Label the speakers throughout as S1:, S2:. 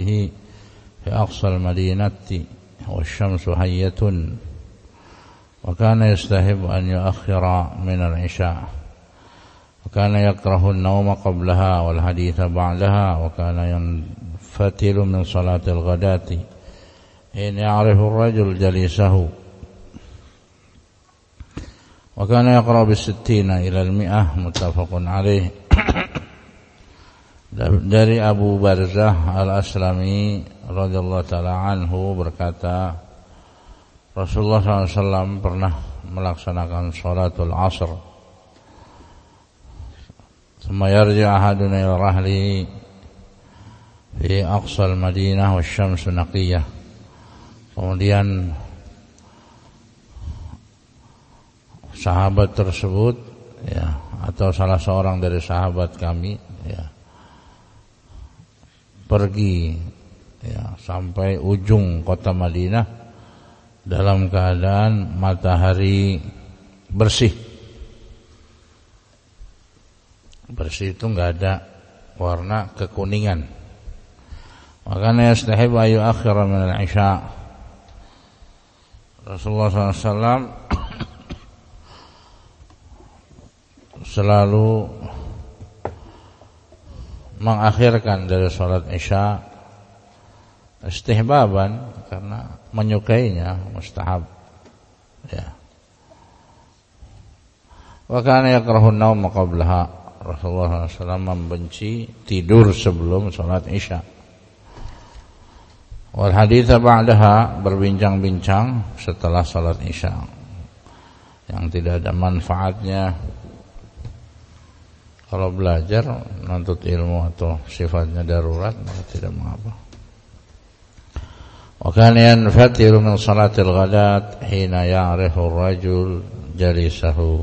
S1: به في أقصى المدينة والشمس حية وكان يستحب أن يؤخر من العشاء وكان يكره النوم قبلها والحديث بعدها وكان ينفتل من صلاة الغداة حين يعرف الرجل جليسه وكان يقرأ بالستين إلى 100 متفق عليه. Dari Abu Barzah Al-Aslami radhiyallahu ta'ala anhu berkata, Rasulullah SAW pernah melaksanakan sholatul asr. Thumma yarji ahaduna ila rahlihi fi aqsal Madinah wasyamsu naqiyah. Kemudian sahabat tersebut ya, atau salah seorang dari sahabat kami ya, pergi ya, sampai ujung kota Madinah dalam keadaan matahari bersih. Bersih itu enggak ada warna kekuningan. Makanya yastahib ayu akhira min al-isya. Rasulullah SAW selalu mengakhirkan dari salat isya istihbaban karena menyukainya, mustahab ya. Wa kana yakrahu an-naum qablaha. Rasulullah SAW membenci tidur sebelum salat isya. Wal hadits ba'daha, berbincang-bincang setelah salat isya yang tidak ada manfaatnya. Kalau belajar menuntut ilmu atau sifatnya darurat maka tidak mengapa. Wa kana yanfatiru min salatil ghadat hina ya'rifu ar-rajul jalisahu.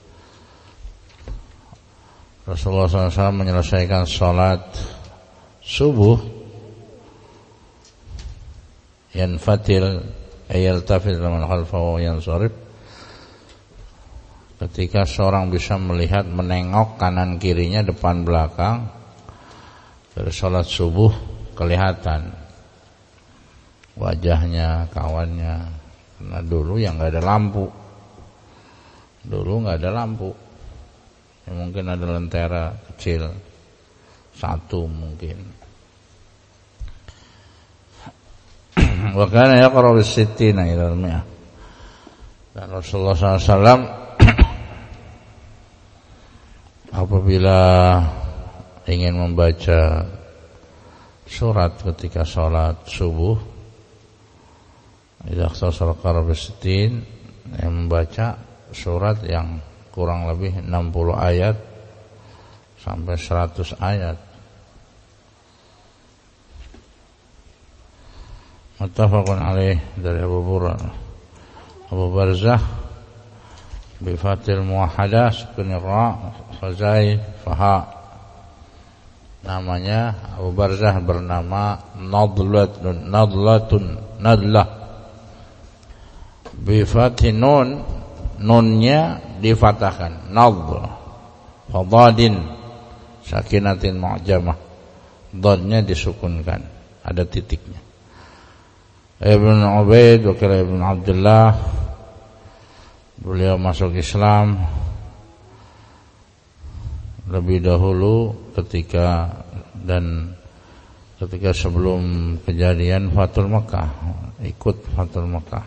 S1: Rasulullah SAW menyelesaikan salat subuh, yanfatil ayaltafil man khalfahu yansarif, ketika seorang bisa melihat, menengok kanan kirinya, depan belakang dari salat subuh, kelihatan wajahnya, kawannya. Karena dulu yang nggak ada lampu, ya, mungkin ada lentera kecil satu mungkin. Wa kana yaqra bis-sittina ila 100. Dan Rasulullah SAW apabila ingin membaca surat ketika sholat subuh, idza khasara qarabistin, yang membaca surat yang kurang lebih 60 ayat sampai 100 ayat. Muttafaqun alaih dari Abu Barzah bifatil muwahhadah sukun ra fazai faha. Namanya Abu Barzah bernama Nadlah bifatin nun, nunnya difatahkan, nadl fadadin sakinatin mu'jamah, dadnya disukunkan, ada titiknya. Ibn Ubaid wakil Ibn Abdullah, beliau masuk Islam lebih dahulu ketika sebelum kejadian Fathul Makkah, ikut Fathul Makkah.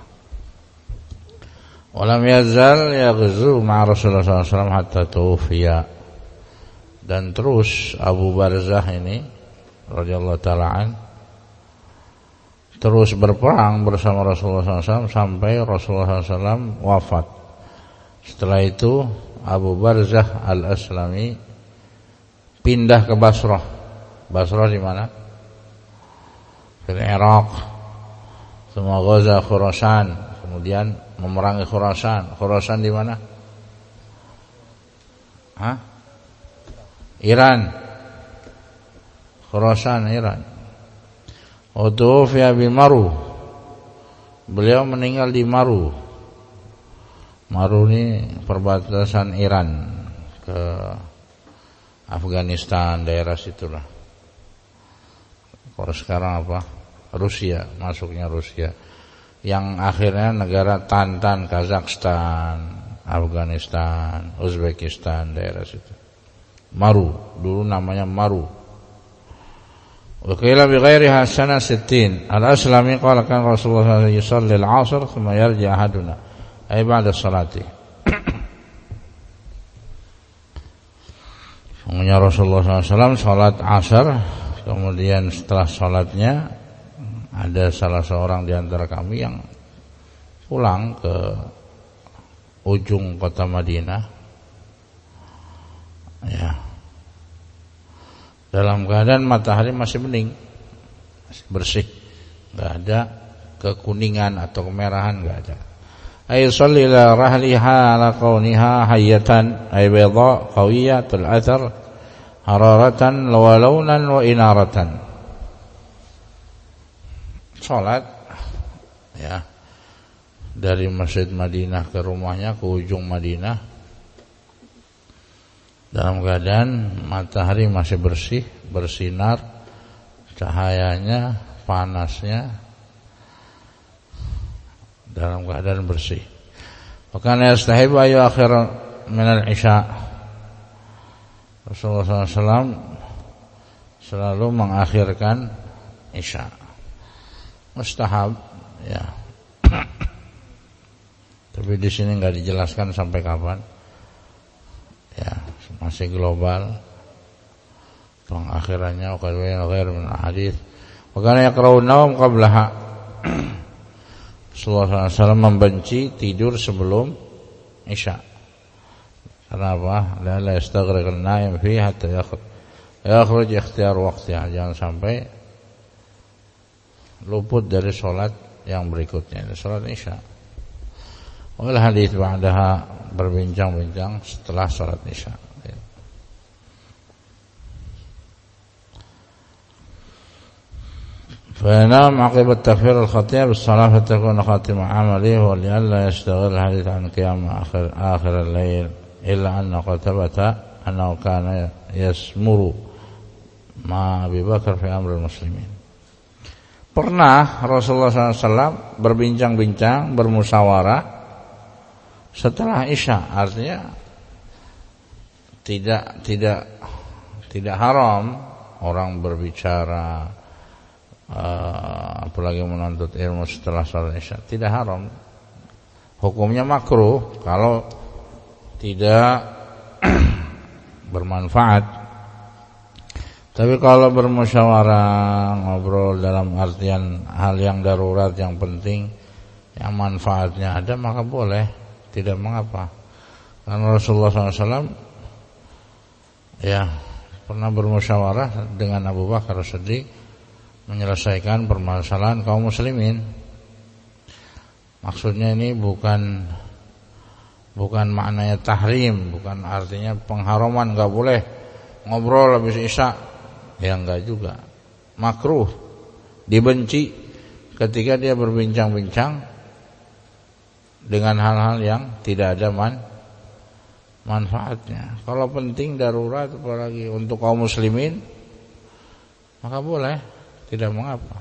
S1: Walam yazal yaghzu ma'a Rasulullah SAW hatta tuwfiya. Dan terus Abu Barzah ini radhiyallahu ta'ala an terus berperang bersama Rasulullah SAW sampai Rasulullah SAW wafat. Setelah itu Abu Barzah Al-Aslami pindah ke Basrah. Basrah di mana? Di Irak. Semua Gaza Khurasan, kemudian memerangi Khurasan. Khurasan di mana? Iran. Khurasan, Iran. Utufiya bil Maru. Beliau meninggal di Maru. Maru ini perbatasan Iran ke Afghanistan, daerah situlah. Kalau sekarang apa? Rusia, masuknya Rusia. Yang akhirnya negara Tantan, Kazakhstan, Afghanistan, Uzbekistan, daerah situ. Maru, dulu namanya Maru. Wa qila bi ghairiha sana 60. Al-Aslami qala kan Rasulullah sallallahu alaihi wasallam yusalli al-'asr thumma yarji ahaduna ay ba'da salati. Sungguhnya Rasulullah SAW salat asar, kemudian setelah salatnya ada salah seorang di antara kami yang pulang ke ujung kota Madinah, ya, dalam keadaan matahari masih bening, masih bersih, nggak ada kekuningan atau kemerahan, nggak ada. Ay salli ila rahliha ala kauniha hayyatan ay bayda qawiyatul athar hararatan wa launan wa inaratan. Salat, ya, dari Masjid Madinah ke rumahnya, ke ujung Madinah, dalam keadaan matahari masih bersih, bersinar, cahayanya, panasnya, dalam keadaan bersih. Makanya yastahibu ayu akhir minal isya. Rasulullah SAW selalu mengakhirkan isya. Mustahab, ya. Tapi di sini nggak dijelaskan sampai kapan. Ya, masih global. Pengakhirannya akhir min hadis. Makanya yaqra'un naum qablaha. Rasulullah SAW membenci tidur sebelum isya. Karena apa? La yastaghriq an-naim fi hatta yakhruj ikhtiyar waqtiha. Jangan sampai luput dari sholat yang berikutnya, sholat isya. Wal hadits ba'daha, berbincang-bincang setelah sholat isya. فينام عقب التكفير الخطيئة بالصلاة فتكون خاتمة عمله ولئلا يشتغل الحديث عن قيام آخر الليل إلا أنه قد ثبت أنه كان يسمر مع أبي بكر في أمر المسلمين. Pernah Rasulullah SAW berbincang-bincang, bermusyawarah setelah isya, artinya tidak haram orang berbicara, apalagi menuntut ilmu setelah salat isya, tidak haram. Hukumnya makruh kalau tidak bermanfaat. Tapi kalau bermusyawarah, ngobrol dalam artian hal yang darurat, yang penting, yang manfaatnya ada, maka boleh, tidak mengapa. Karena Rasulullah SAW ya pernah bermusyawarah dengan Abu Bakar Siddiq menyelesaikan permasalahan kaum muslimin. Maksudnya ini bukan maknanya tahrim, bukan artinya pengharaman, enggak boleh ngobrol habis isya. Ya enggak juga. Makruh, dibenci ketika dia berbincang-bincang dengan hal-hal yang tidak ada manfaatnya. Kalau penting darurat, apalagi untuk kaum muslimin, maka boleh, tidak mengapa.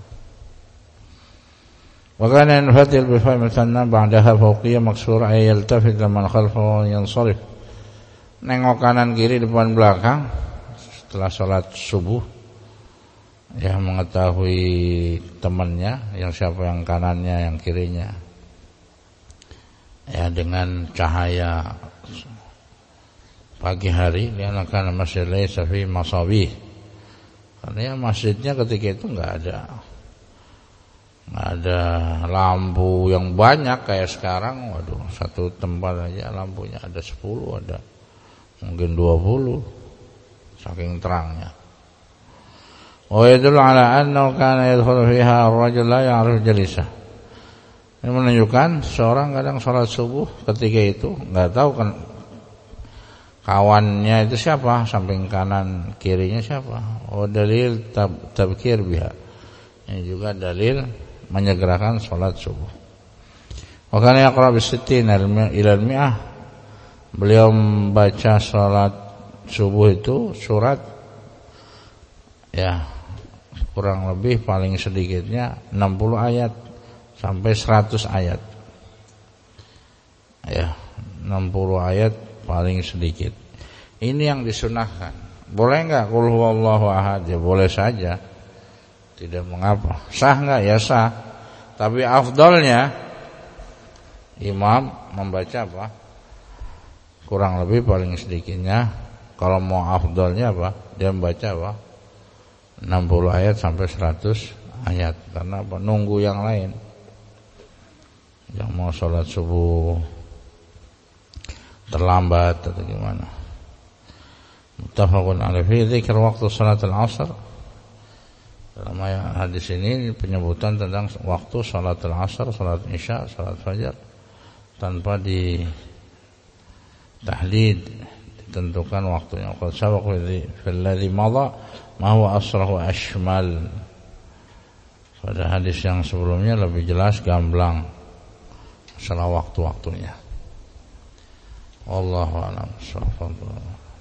S1: Wa kana yanfatil bi fahmitanna ba'daha fawqiyya maksura ay yaltafit liman khalfahu yansarif. Nengok kanan kiri depan belakang setelah sholat subuh, ya, mengetahui temannya, yang siapa yang kanannya, yang kirinya, ya, dengan cahaya pagi hari. Dia akan masjid laysa fi masabih, karena ya masjidnya ketika itu nggak ada lampu yang banyak kayak sekarang. Waduh, satu tempat aja lampunya ada 10, ada mungkin 20, saking terangnya. Wa yadullu ala annahu kana yadkhulu fiha ar-rajul la ya'rif jalisah. Ini menunjukkan seorang kadang salat subuh ketika itu enggak tahu kan kawannya itu siapa, samping kanan kirinya siapa. Oh, dalil tabkir biha. Ini juga dalil menyegerakan salat subuh. Wa kana yaqra bis-sittin ila al-mi'ah. Beliau membaca salat subuh itu surat, ya, kurang lebih paling sedikitnya 60 ayat sampai 100 ayat. Ya, 60 ayat paling sedikit. Ini yang disunahkan. Boleh enggak qul huwallahu ahad? Ya boleh saja. Tidak mengapa. Sah enggak? Ya sah. Tapi afdalnya imam membaca apa? Kurang lebih paling sedikitnya, kalau mau afdalnya apa? Dia membaca apa? 60 ayat sampai 100 ayat. Karena apa? Nunggu yang lain. Yang mau sholat subuh terlambat atau gimana. Muttafaqun alaihi fi dzikr waktu salat al-'asr. Dalam hadis ini penyebutan tentang waktu salat al-'asr, salat isya, salat fajar tanpa di tahlid ditentukan waktunya. Qad sabaqa fil ladzi madha ma huwa asrah wa ashmal. Pada hadis yang sebelumnya lebih jelas gamblang masalah waktu-waktunya. Wallahu a'lam.